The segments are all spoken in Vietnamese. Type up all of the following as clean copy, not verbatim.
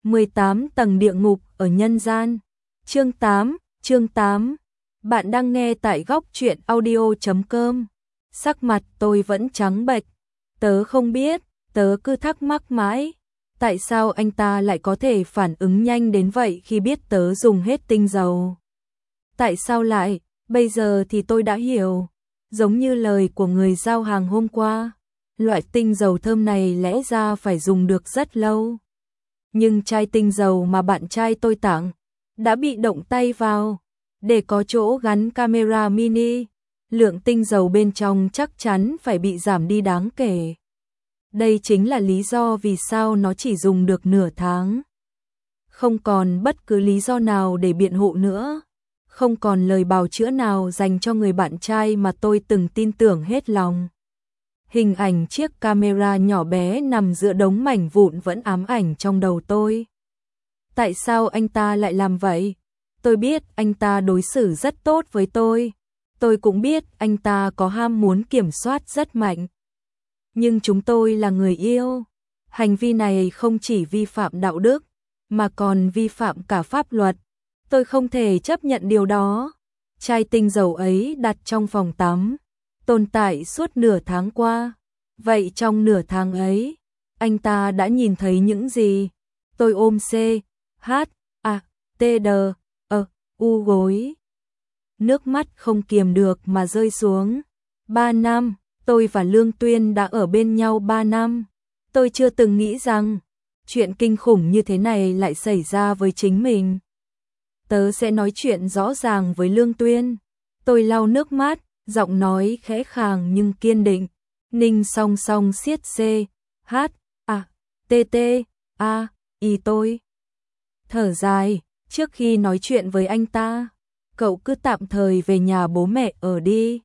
18 tầng địa ngục ở nhân gian. Chương 8. Bạn đang nghe tại góc truyện audio.com. Sắc mặt tôi vẫn trắng bệch. Tớ không biết, tớ cứ thắc mắc mãi. Tại sao anh ta lại có thể phản ứng nhanh đến vậy khi biết tớ dùng hết tinh dầu? Tại sao lại, bây giờ thì tôi đã hiểu. Giống như lời của người giao hàng hôm qua. Loại tinh dầu thơm này lẽ ra phải dùng được rất lâu. Nhưng chai tinh dầu mà bạn trai tôi tặng đã bị động tay vào. Để có chỗ gắn camera mini, lượng tinh dầu bên trong chắc chắn phải bị giảm đi đáng kể. Đây chính là lý do vì sao nó chỉ dùng được nửa tháng. Không còn bất cứ lý do nào để biện hộ nữa. Không còn lời bào chữa nào dành cho người bạn trai mà tôi từng tin tưởng hết lòng. Hình ảnh chiếc camera nhỏ bé nằm giữa đống mảnh vụn vẫn ám ảnh trong đầu tôi. Tại sao anh ta lại làm vậy? Tôi biết anh ta đối xử rất tốt với tôi. Tôi cũng biết anh ta có ham muốn kiểm soát rất mạnh. Nhưng chúng tôi là người yêu. Hành vi này không chỉ vi phạm đạo đức, mà còn vi phạm cả pháp luật. Tôi không thể chấp nhận điều đó. Chai tinh dầu ấy đặt trong phòng tắm, tồn tại suốt nửa tháng qua. Vậy trong nửa tháng ấy, anh ta đã nhìn thấy những gì? Tôi ôm C, H, A, T, D, U gối. Nước mắt không kiềm được mà rơi xuống. 3 năm, tôi và Lương Tuyên đã ở bên nhau 3 năm. Tôi chưa từng nghĩ rằng chuyện kinh khủng như thế này lại xảy ra với chính mình. Tớ sẽ nói chuyện rõ ràng với Lương Tuyên. Tôi lau nước mắt, giọng nói khẽ khàng nhưng kiên định. Ninh song song siết C, H, A, T, T, A, I tôi. Thở dài, trước khi nói chuyện với anh ta, cậu cứ tạm thời về nhà bố mẹ ở đi.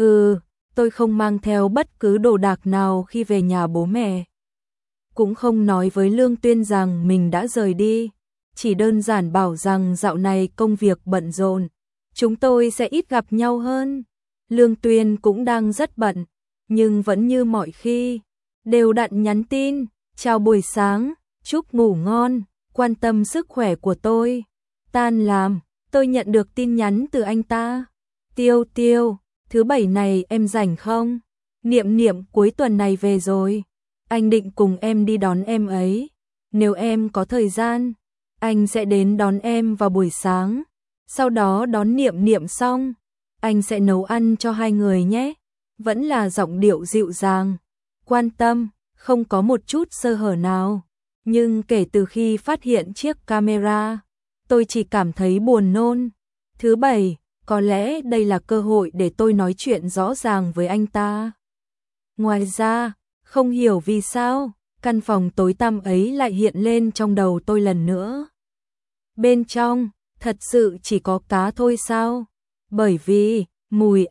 Tôi không mang theo bất cứ đồ đạc nào khi về nhà bố mẹ. Cũng không nói với Lương Tuyên rằng mình đã rời đi. Chỉ đơn giản bảo rằng dạo này công việc bận rộn, chúng tôi sẽ ít gặp nhau hơn. Lương Tuyên cũng đang rất bận, nhưng vẫn như mọi khi, đều đặn nhắn tin, chào buổi sáng, chúc ngủ ngon, quan tâm sức khỏe của tôi. Tan làm, tôi nhận được tin nhắn từ anh ta. Tiêu, thứ bảy này em rảnh không? Niệm cuối tuần này về rồi. Anh định cùng em đi đón em ấy. Nếu em có thời gian, anh sẽ đến đón em vào buổi sáng. Sau đó đón Niệm xong, anh sẽ nấu ăn cho hai người nhé. Vẫn là giọng điệu dịu dàng, quan tâm, không có một chút sơ hở nào. Nhưng kể từ khi phát hiện chiếc camera, tôi chỉ cảm thấy buồn nôn. Thứ bảy, có lẽ đây là cơ hội để tôi nói chuyện rõ ràng với anh ta. Ngoài ra, không hiểu vì sao, căn phòng tối tăm ấy lại hiện lên trong đầu tôi lần nữa. Bên trong, thật sự chỉ có cá thôi sao? Bởi vì, mùi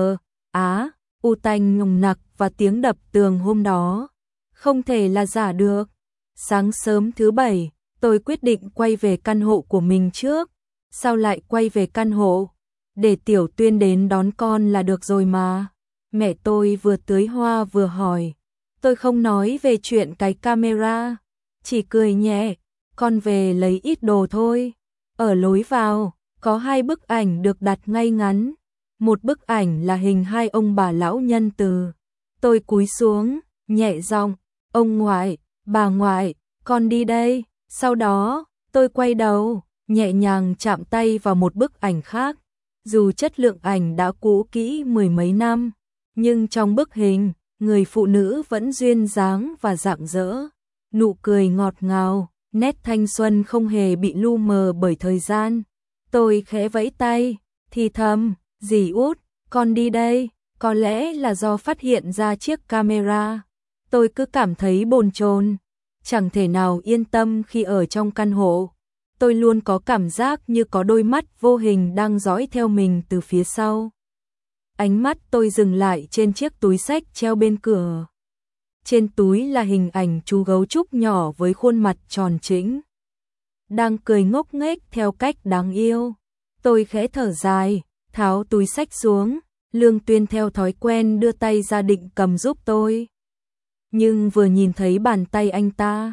U tanh nồng nặc và tiếng đập tường hôm đó, không thể là giả được. Sáng sớm thứ bảy, tôi quyết định quay về căn hộ của mình trước. Sao lại quay về căn hộ? Để Tiểu Tuyên đến đón con là được rồi mà. Mẹ tôi vừa tưới hoa vừa hỏi. Tôi không nói về chuyện cái camera, chỉ cười nhẹ. Con về lấy ít đồ thôi. Ở lối vào, có 2 bức ảnh được đặt ngay ngắn. Một bức ảnh là hình 2 ông bà lão nhân từ. Tôi cúi xuống, nhẹ giọng, ông ngoại, bà ngoại, con đi đây. Sau đó, tôi quay đầu, nhẹ nhàng chạm tay vào một bức ảnh khác. Dù chất lượng ảnh đã cũ kỹ 10 mấy năm, nhưng trong bức hình, người phụ nữ vẫn duyên dáng và rạng rỡ. Nụ cười ngọt ngào, nét thanh xuân không hề bị lu mờ bởi thời gian. Tôi khẽ vẫy tay, thì thầm, dì út, con đi đây. Có lẽ là do phát hiện ra chiếc camera, tôi cứ cảm thấy bồn chồn, chẳng thể nào yên tâm khi ở trong căn hộ. Tôi luôn có cảm giác như có đôi mắt vô hình đang dõi theo mình từ phía sau. Ánh mắt tôi dừng lại trên chiếc túi xách treo bên cửa. Trên túi là hình ảnh chú gấu trúc nhỏ với khuôn mặt tròn trĩnh, đang cười ngốc nghếch theo cách đáng yêu. Tôi khẽ thở dài, tháo túi xách xuống. Lương Tuyên theo thói quen đưa tay ra định cầm giúp tôi. Nhưng vừa nhìn thấy bàn tay anh ta,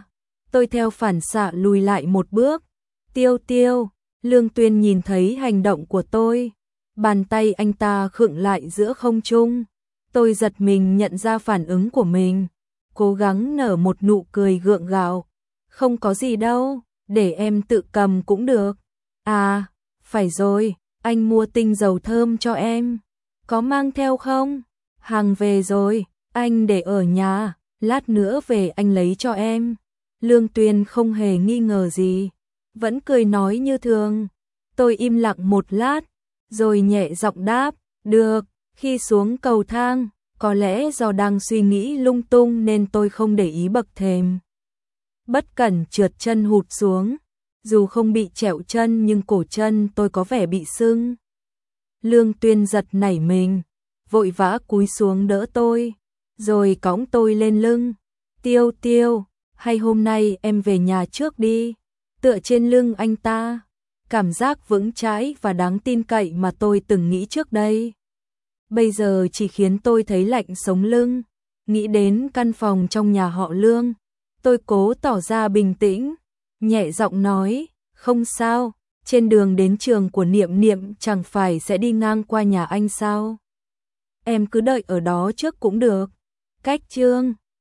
Tôi theo phản xạ lùi lại một bước. Tiêu Tiêu, Lương Tuyên nhìn thấy hành động của tôi. Bàn tay anh ta khựng lại giữa không trung. Tôi giật mình nhận ra phản ứng của mình. Cố gắng nở một nụ cười gượng gạo. Không có gì đâu, để em tự cầm cũng được. À, phải rồi, anh mua tinh dầu thơm cho em. Có mang theo không? Hàng về rồi, anh để ở nhà, lát nữa về anh lấy cho em. Lương Tuyên không hề nghi ngờ gì, vẫn cười nói như thường. Tôi im lặng một lát, rồi nhẹ giọng đáp, được. Khi xuống cầu thang, có lẽ do đang suy nghĩ lung tung nên tôi không để ý bậc thềm. Bất cẩn trượt chân hụt xuống, dù không bị trẹo chân nhưng cổ chân tôi có vẻ bị sưng. Lương Tuyên giật nảy mình, vội vã cúi xuống đỡ tôi, rồi cõng tôi lên lưng. Tiêu Tiêu, hay hôm nay em về nhà trước đi. Tựa trên lưng anh ta, cảm giác vững chãi và đáng tin cậy mà tôi từng nghĩ trước đây, bây giờ chỉ khiến tôi thấy lạnh sống lưng. Nghĩ đến căn phòng trong nhà họ Lương, tôi cố tỏ ra bình tĩnh, nhẹ giọng nói, không sao, trên đường đến trường của Niệm Niệm chẳng phải sẽ đi ngang qua nhà anh sao? Em cứ đợi ở đó trước cũng được. Cách Trương